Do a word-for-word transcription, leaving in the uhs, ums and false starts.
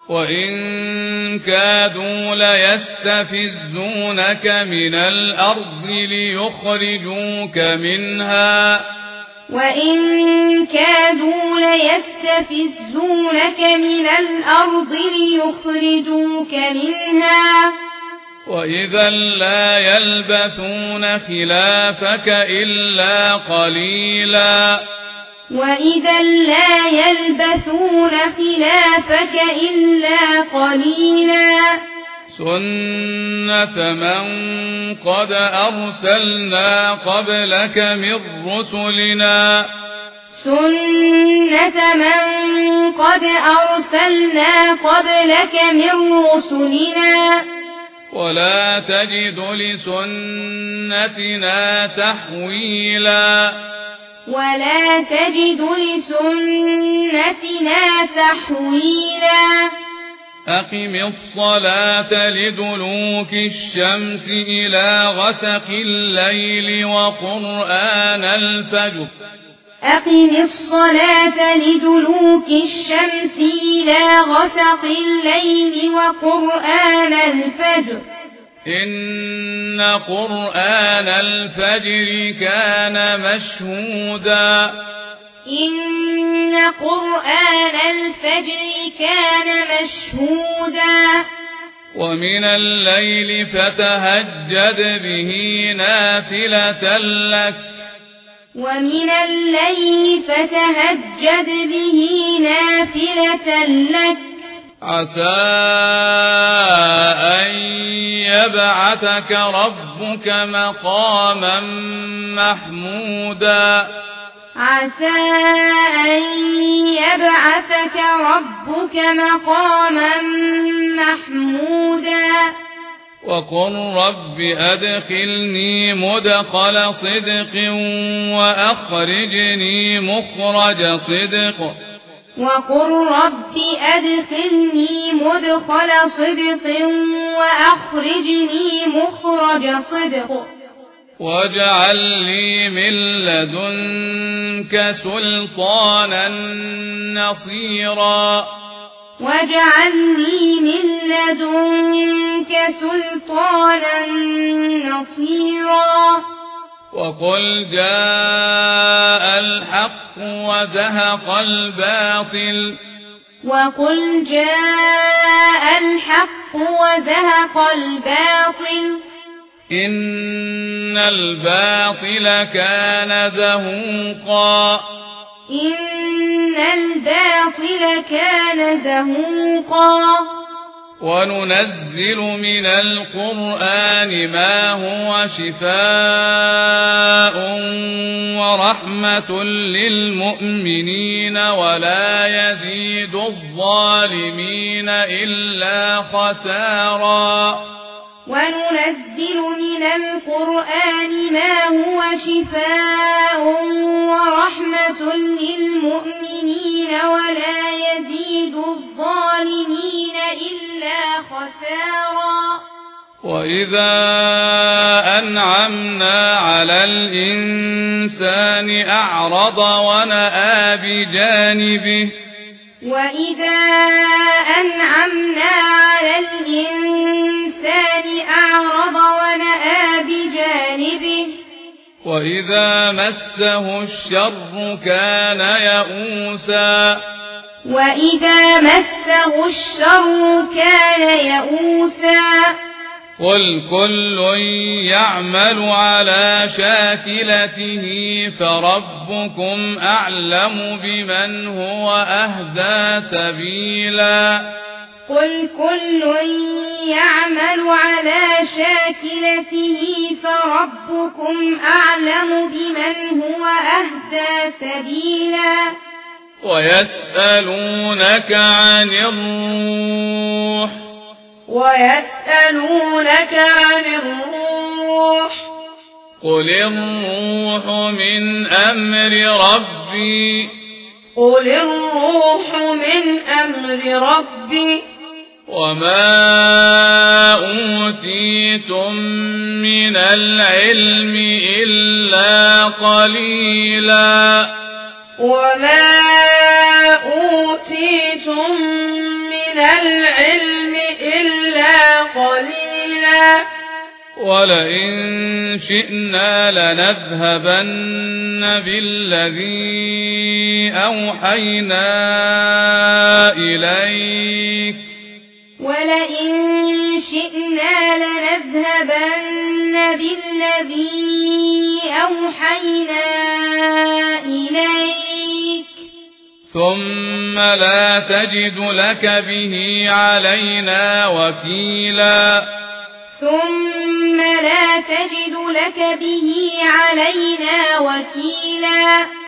وإن كادوا ليستفزونك من الأرض ليخرجوك منها وإن كادوا ليستفزونك من الأرض ليخرجوك منها وإذا لا يلبثون خلافك إلا قليلا وإذا لا يلبثون خلافك إلا قليلا سنة من قد أرسلنا قبلك من رسلنا سنة من قد أرسلنا قبلك من رسلنا ولا تجد لسنتنا تحويلا ولا تجد لسنتنا تحويلا أقم الصلاة لدلوك الشمس إلى غسق الليل وقرآن الفجر أقم الصلاة لدلوك الشمس إلى غسق الليل وقرآن الفجر إن قرآن الفجر كان مشهودا إن قرآن الفجر كان مشهودا ومن الليل فتهجد به نافلة لك ومن الليل فتهجد به نافلة لك عسى أن يبعثك ربك مقاما محمودا عسى أن يبعثك ربك مقاما محمودا وقل رب أدخلني مدخل صدق وأخرجني مخرج صدق وقل رب أدخلني مدخل صدق وأخرجني مخرج صدق واجعل لي من لدنك سلطانا نصيرا واجعل لي من لدنك سلطانا نصيرا وقل جاء الحق وزهق الباطل وقل جاء الحق وزهق الباطل إن الباطل كان زهوقا إن الباطل كان زهوقا وننزل من القرآن ما هو شفاء ورحمة للمؤمنين ولا يزيد الظالمين إلا خسارا وننزل من القرآن ما هو شفاء ورحمة للمؤمنين ولا يزيد الظالمين إلا خسارا وإذا أنعمنا على الإنسان أعرض ونأى بجانبه وإذا أنعمنا على الإنسان أعرض ونأى بجانبه وإذا مسه الشر كان يئوسا وإذا مسه الشر كان يئوسا قل كل يعمل على شاكلته فربكم أعلم بمن هو أهدى سبيلا قل كل يعمل على شاكلته فربكم أعلم بمن هو أهدى سبيلا ويسألونك عن الروح ويسألونك عن الروح قل الروح من أمر ربي قل الروح من أمر ربي وما أوتيتم من العلم إلا قليلا وما أوتيتم من العلم إلا قليلا ولئن شئنا لنذهبن بالذي أوحينا إليك ولئن شئنا لنذهبن بالذي أوحينا إليك ثم لا تجد لك به علينا وكيلا ثم لا تجد لك به علينا وكيلا